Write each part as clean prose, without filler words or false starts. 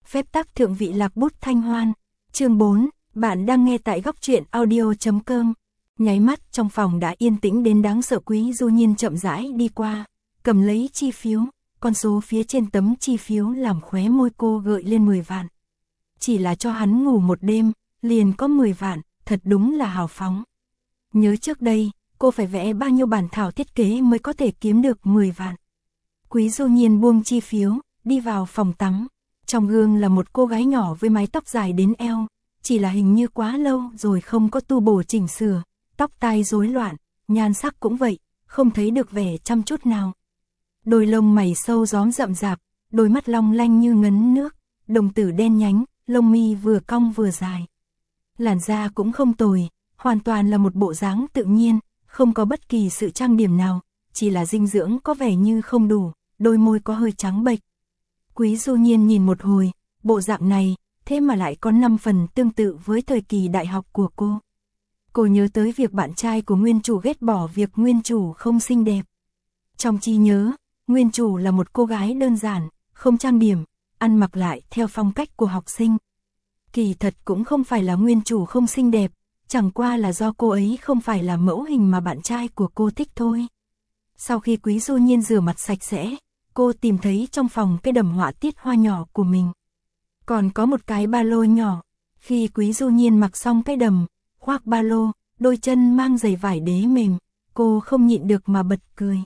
Phép tắc thượng vị lạc bút thanh hoan. Chương 4, bạn đang nghe tại góc truyện audio.com. Nháy mắt trong phòng đã yên tĩnh đến đáng sợ. Quý Du Nhiên chậm rãi đi qua, cầm lấy chi phiếu, con số phía trên tấm chi phiếu làm khóe môi cô gợi lên 10 vạn. Chỉ là cho hắn ngủ một đêm, liền có 10 vạn, thật đúng là hào phóng. Nhớ trước đây, cô phải vẽ bao nhiêu bản thảo thiết kế mới có thể kiếm được 10 vạn. Quý Du Nhiên buông chi phiếu, đi vào phòng tắm. Trong gương là một cô gái nhỏ với mái tóc dài đến eo, chỉ là hình như quá lâu rồi không có tu bổ chỉnh sửa, tóc tai rối loạn, nhan sắc cũng vậy, không thấy được vẻ chăm chút nào. Đôi lông mày sâu róm rậm rạp, đôi mắt long lanh như ngấn nước, đồng tử đen nhánh, lông mi vừa cong vừa dài. Làn da cũng không tồi, hoàn toàn là một bộ dáng tự nhiên, không có bất kỳ sự trang điểm nào, chỉ là dinh dưỡng có vẻ như không đủ, đôi môi có hơi trắng bệch. Quý Du Nhiên nhìn một hồi, bộ dạng này, thế mà lại có 5 phần tương tự với thời kỳ đại học của cô. Cô nhớ tới việc bạn trai của nguyên chủ ghét bỏ việc nguyên chủ không xinh đẹp. Trong trí nhớ, nguyên chủ là một cô gái đơn giản, không trang điểm, ăn mặc lại theo phong cách của học sinh. Kỳ thật cũng không phải là nguyên chủ không xinh đẹp, chẳng qua là do cô ấy không phải là mẫu hình mà bạn trai của cô thích thôi. Sau khi Quý Du Nhiên rửa mặt sạch sẽ, cô tìm thấy trong phòng cái đầm họa tiết hoa nhỏ của mình. Còn có một cái ba lô nhỏ. Khi Quý Du Nhiên mặc xong cái đầm, khoác ba lô, đôi chân mang giày vải đế mềm, cô không nhịn được mà bật cười.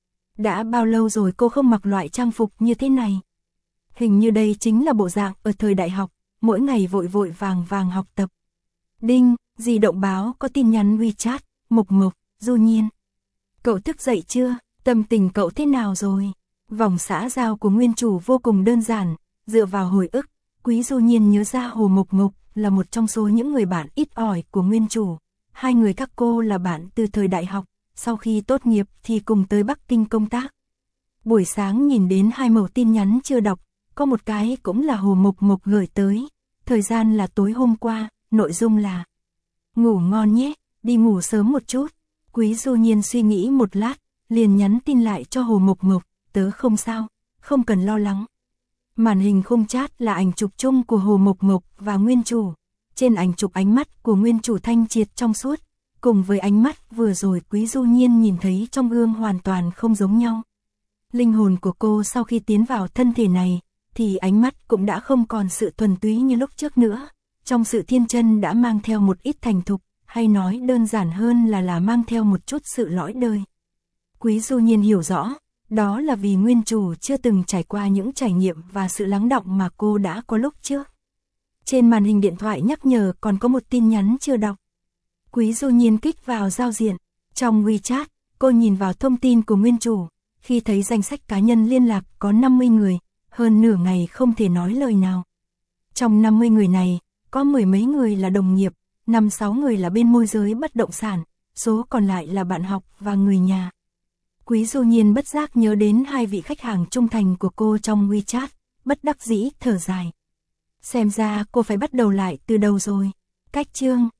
Đã bao lâu rồi cô không mặc loại trang phục như thế này? Hình như đây chính là bộ dạng ở thời đại học, mỗi ngày vội vội vàng vàng học tập. Đinh, di động báo có tin nhắn WeChat, Mộc Mộc, Du Nhiên. Cậu thức dậy chưa? Tâm tình cậu thế nào rồi? Vòng xã giao của nguyên chủ vô cùng đơn giản, dựa vào hồi ức, Quý Du Nhiên nhớ ra Hồ Mộc Mộc là một trong số những người bạn ít ỏi của nguyên chủ. Hai người các cô là bạn từ thời đại học, sau khi tốt nghiệp thì cùng tới Bắc Kinh công tác. Buổi sáng nhìn đến 2 mẩu tin nhắn chưa đọc, có một cái cũng là Hồ Mộc Mộc gửi tới, thời gian là tối hôm qua, nội dung là: ngủ ngon nhé, đi ngủ sớm một chút. Quý Du Nhiên suy nghĩ một lát, liền nhắn tin lại cho Hồ Mộc Mộc: tớ không sao, không cần lo lắng. Màn hình khung chat là ảnh chụp chung của Hồ Mộc Mộc và nguyên chủ. Trên ảnh chụp ánh mắt của nguyên chủ thanh triệt trong suốt, cùng với ánh mắt vừa rồi Quý Du Nhiên nhìn thấy trong gương hoàn toàn không giống nhau. Linh hồn của cô sau khi tiến vào thân thể này, thì ánh mắt cũng đã không còn sự thuần túy như lúc trước nữa. Trong sự thiên chân đã mang theo một ít thành thục, hay nói đơn giản hơn là mang theo một chút sự lõi đời. Quý Du Nhiên hiểu rõ, đó là vì nguyên chủ chưa từng trải qua những trải nghiệm và sự lắng đọng mà cô đã có lúc trước. Trên màn hình điện thoại nhắc nhở còn có một tin nhắn chưa đọc. Quý Du Nhiên kích vào giao diện. Trong WeChat, cô nhìn vào thông tin của nguyên chủ. Khi thấy danh sách cá nhân liên lạc có 50 người, hơn nửa ngày không thể nói lời nào. Trong 50 người này, có 10 mấy người là đồng nghiệp, 5-6 người là bên môi giới bất động sản, số còn lại là bạn học và người nhà. Quý Du Nhiên bất giác nhớ đến 2 vị khách hàng trung thành của cô trong WeChat, bất đắc dĩ thở dài. Xem ra cô phải bắt đầu lại từ đầu rồi. Cách chương